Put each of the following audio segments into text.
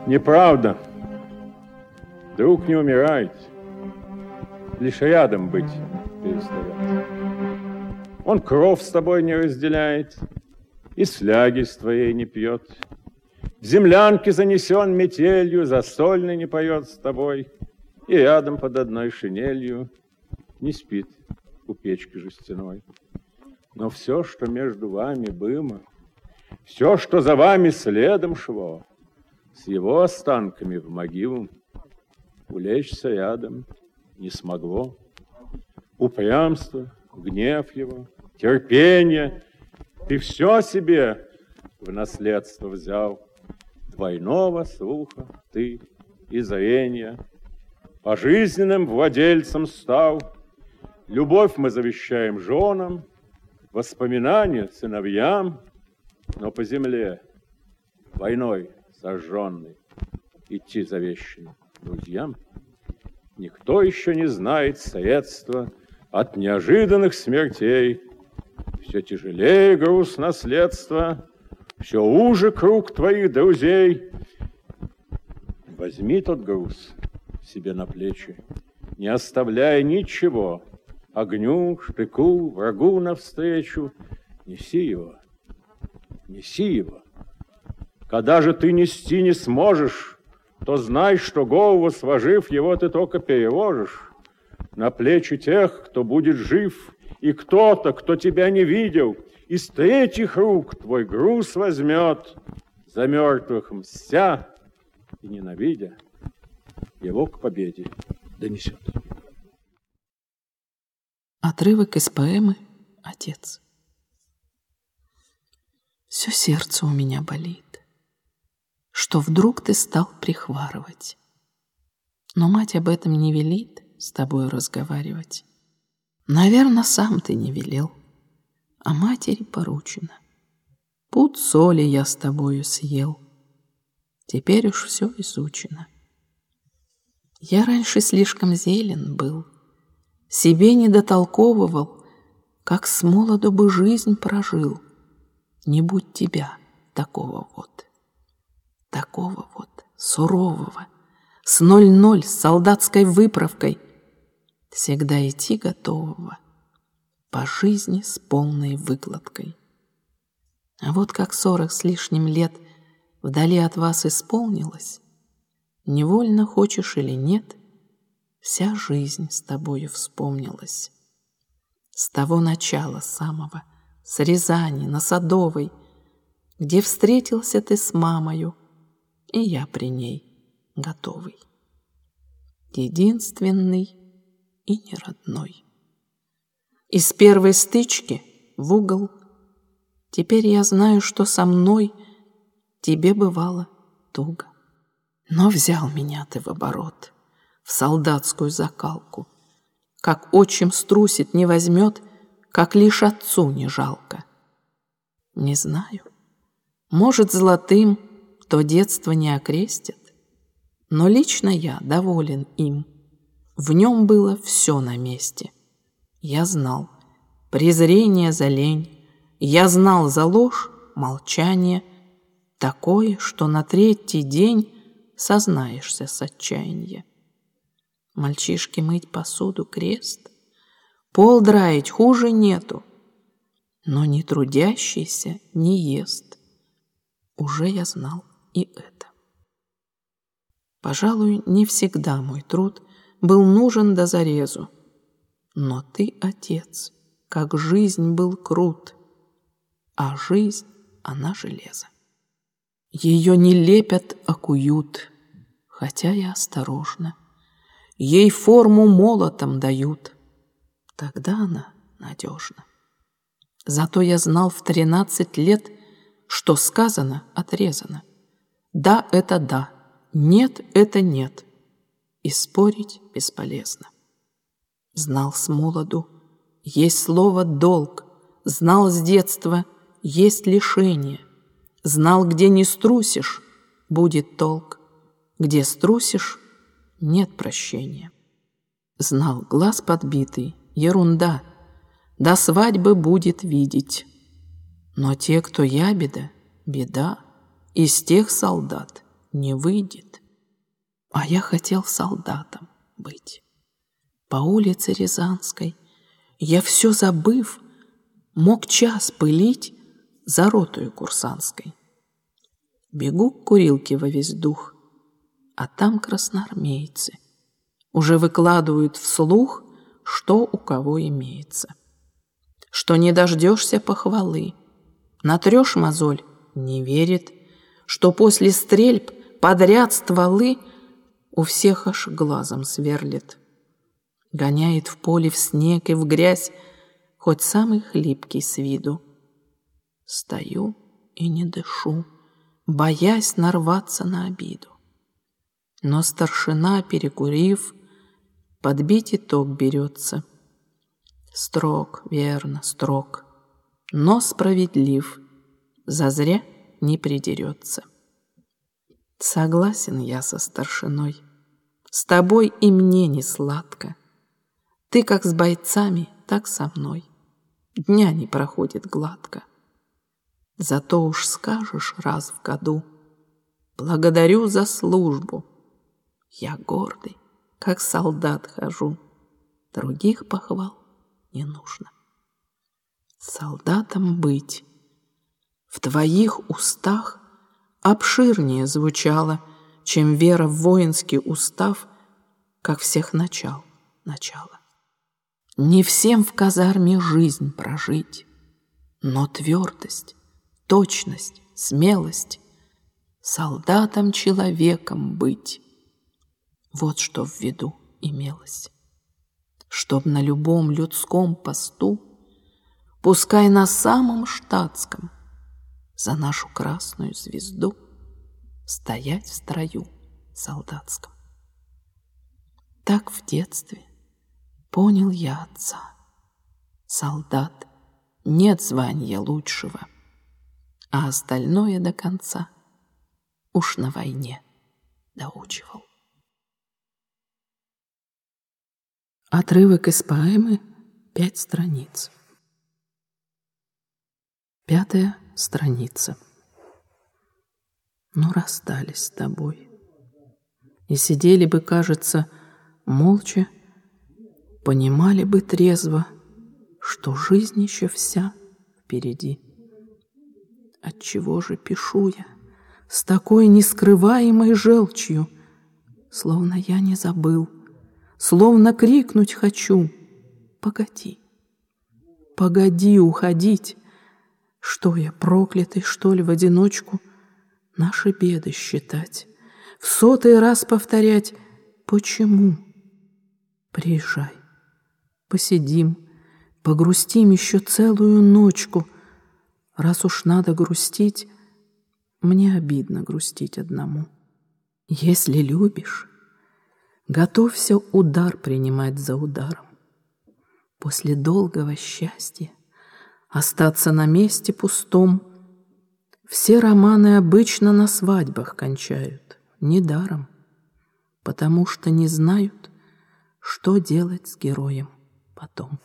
Неправда. Друг не умирает, лишь рядом быть перестает. Он кров с тобой не разделяет, и с фляги с твоей не пьет. В землянке занесен метелью, застольный не поет с тобой, и рядом под одной шинелью не спит у печки жестяной. Но все, что между вами было, все, что за вами следом шло, с его останками в могилу улечься рядом не смогло. Упрямство, гнев его, терпение, ты все себе в наследство взял. Двойного слуха ты и зрения пожизненным владельцем стал. Любовь мы завещаем женам, воспоминания сыновьям, но по земле войной сожженной идти завещанным друзьям. Никто еще не знает средства от неожиданных смертей. Все тяжелее груз наследства, все уже круг твоих друзей. Возьми тот груз себе на плечи, не оставляя ничего. Огню, штыку, врагу навстречу. Неси его, неси его. Когда же ты нести не сможешь, то знай, что голову сложив, его ты только переложишь на плечи тех, кто будет жив, и кто-то, кто тебя не видел, из третьих рук твой груз возьмет, за мертвых мстя и ненавидя, его к победе донесет. Отрывок из поэмы «Отец». Все сердце у меня болит, что вдруг ты стал прихварывать. Но мать об этом не велит с тобой разговаривать. Наверно, сам ты не велел, а матери поручено. Пуд соли я с тобою съел, теперь уж все изучено. Я раньше слишком зелен был, себе не дотолковывал, как с молоду бы жизнь прожил. Не будь тебя, такого вот, сурового, с 0-0, с солдатской выправкой, всегда идти готового, по жизни с полной выкладкой. А вот как 40 с лишним лет вдали от вас исполнилось, невольно хочешь или нет, вся жизнь с тобою вспомнилась. С того начала самого, с Рязани, на Садовой, где встретился ты с мамою, и я при ней готовый. Единственный и неродной. Из первой стычки в угол. Теперь я знаю, что со мной тебе бывало туго. Но взял меня ты в оборот, в солдатскую закалку. Как отчим струсит, не возьмет, как лишь отцу не жалко. Не знаю, может, золотым то детство не окрестят, но лично я доволен им. В нем было все на месте. Я знал презрение за лень, я знал за ложь молчание, такое, что на третий день сознаешься с отчаяния. Мальчишке мыть посуду крест, пол драить хуже нету, но не трудящийся не ест. Уже я знал и это. Пожалуй, не всегда мой труд был нужен до зарезу, но ты, отец, как жизнь был крут, а жизнь, она железо. Ее не лепят, а куют, хотя и осторожно. Ей форму молотом дают, тогда она надежна. Зато я знал в 13 лет, что сказано, отрезано. Да, это да, нет, это нет, и спорить бесполезно. Знал с молоду, есть слово «долг», знал с детства, есть лишение, знал, где не струсишь, будет толк, где струсишь, нет прощения. Знал, глаз подбитый, ерунда, до свадьбы будет видеть. Но те, кто ябеда, беда, из тех солдат не выйдет. А я хотел солдатом быть. По улице Рязанской я все забыв, мог час пылить за ротою курсантской. Бегу к курилке во весь дух, а там красноармейцы уже выкладывают вслух, что у кого имеется. Что не дождешься похвалы, натрешь мозоль — не верит, что после стрельб подряд стволы у всех аж глазом сверлит. Гоняет в поле, в снег и в грязь, хоть самый хлипкий с виду. Стою и не дышу, боясь нарваться на обиду. Но старшина, перекурив, подбить итог берется. Строг, верно, строг, но справедлив, зазря не придерется. Согласен я со старшиной, с тобой и мне не сладко. Ты как с бойцами, так со мной. Дня не проходит гладко. Зато уж скажешь раз в году: благодарю за службу. Я гордый, как солдат хожу. Других похвал не нужно. Солдатом быть в твоих устах обширнее звучало, чем вера в воинский устав, как всех начало. Не всем в казарме жизнь прожить, но твердость, точность, смелость — солдатом-человеком быть. Вот что в виду имелось. Чтоб на любом людском посту, пускай на самом штатском, за нашу красную звезду стоять в строю солдатском. Так в детстве понял я отца. Солдат, нет звания лучшего, а остальное до конца уж на войне доучивал. Отрывок из поэмы 5 страниц. 5-я страница. Ну, расстались с тобой. И сидели бы, кажется, молча, понимали бы трезво, что жизнь еще вся впереди. Отчего же пишу я с такой нескрываемой желчью, словно я не забыл, словно крикнуть хочу: погоди, погоди уходить. Что я, проклятый, что ли, в одиночку наши беды считать, в 100-й раз повторять: почему? Приезжай, посидим, погрустим еще целую ночку. Раз уж надо грустить, мне обидно грустить одному. Если любишь, готовься удар принимать за ударом. После долгого счастья остаться на месте пустом. Все романы обычно на свадьбах кончают, недаром, потому что не знают, что делать с героем потом.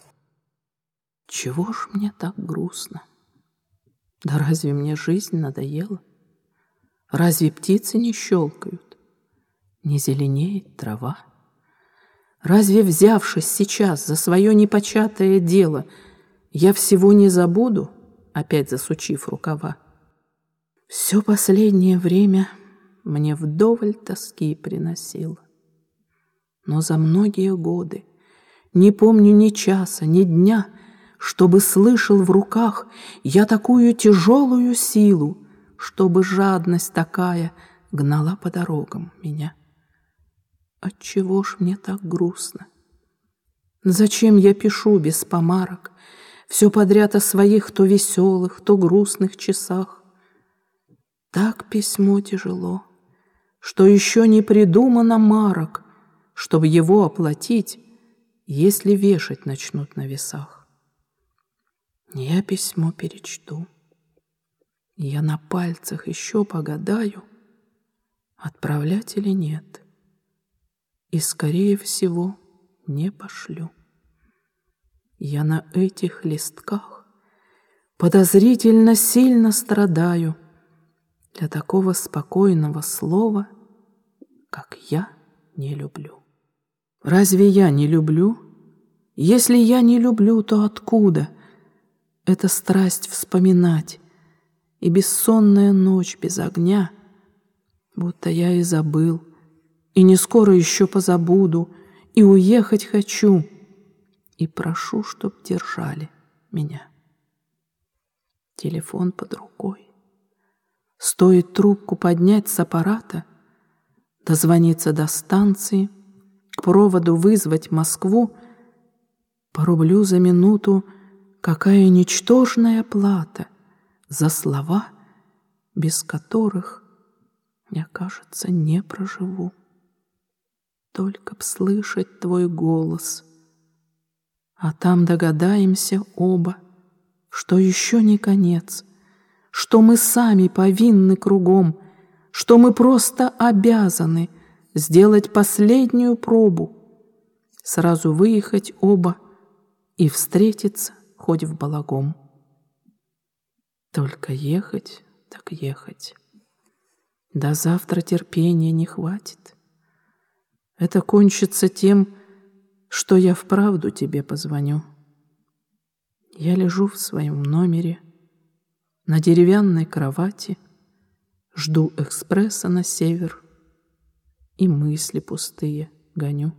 Чего ж мне так грустно? Да разве мне жизнь надоела? Разве птицы не щелкают? Не зеленеет трава? Разве, взявшись сейчас за свое непочатое дело, я всего не забуду, опять засучив рукава? Все последнее время мне вдоволь тоски приносило. Но за многие годы не помню ни часа, ни дня, чтобы слышал в руках я такую тяжелую силу, чтобы жадность такая гнала по дорогам меня. Отчего ж мне так грустно? Зачем я пишу без помарок все подряд о своих то веселых, то грустных часах? Так письмо тяжело, что еще не придумано марок, чтобы его оплатить, если вешать начнут на весах. Я письмо перечту, я на пальцах еще погадаю, отправлять или нет, и, скорее всего, не пошлю. Я на этих листках подозрительно сильно страдаю для такого спокойного слова, как «я не люблю». Разве я не люблю? Если я не люблю, то откуда эта страсть вспоминать и бессонная ночь без огня, будто я и забыл, и не скоро еще позабуду, и уехать хочу, и прошу, чтоб держали меня. Телефон под рукой. Стоит трубку поднять с аппарата, дозвониться до станции, к проводу вызвать Москву, по рублю за минуту, какая ничтожная плата за слова, без которых я, кажется, не проживу. Только б слышать твой голос, а там догадаемся оба, что еще не конец, что мы сами повинны кругом, что мы просто обязаны сделать последнюю пробу, сразу выехать оба и встретиться хоть в балагом. Только ехать, так ехать. До завтра терпения не хватит. Это кончится тем, что я вправду тебе позвоню. Я лежу в своем номере на деревянной кровати, жду экспресса на север и мысли пустые гоню.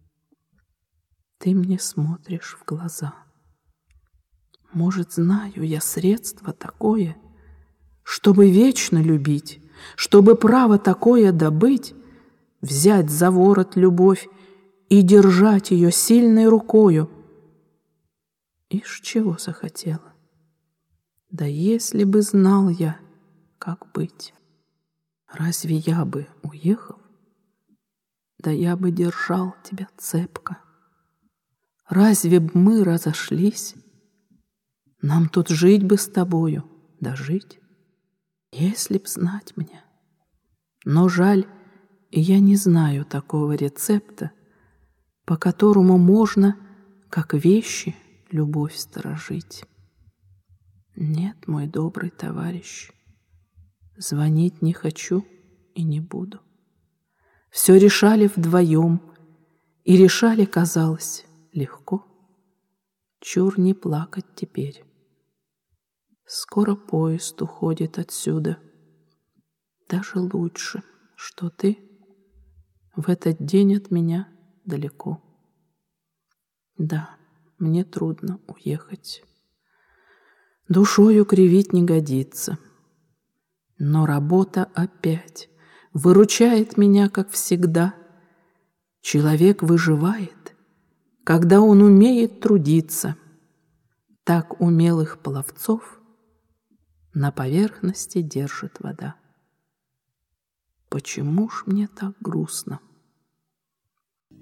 Ты мне смотришь в глаза. Может, знаю я средство такое, чтобы вечно любить, чтобы право такое добыть, взять за ворот любовь и держать ее сильной рукою. Ишь, чего захотела? Да если бы знал я, как быть. Разве я бы уехал? Да я бы держал тебя цепко. Разве б мы разошлись? Нам тут жить бы с тобою, да жить, если б знать мне. Но жаль, я не знаю такого рецепта, по которому можно, как вещи, любовь сторожить. Нет, мой добрый товарищ, звонить не хочу и не буду. Все решали вдвоем, и решали, казалось, легко. Чур не плакать теперь. Скоро поезд уходит отсюда. Даже лучше, что ты в этот день от меня далеко. Да, мне трудно уехать. Душою кривить не годится. Но работа опять выручает меня, как всегда. Человек выживает, когда он умеет трудиться. Так умелых пловцов на поверхности держит вода. Почему ж мне так грустно?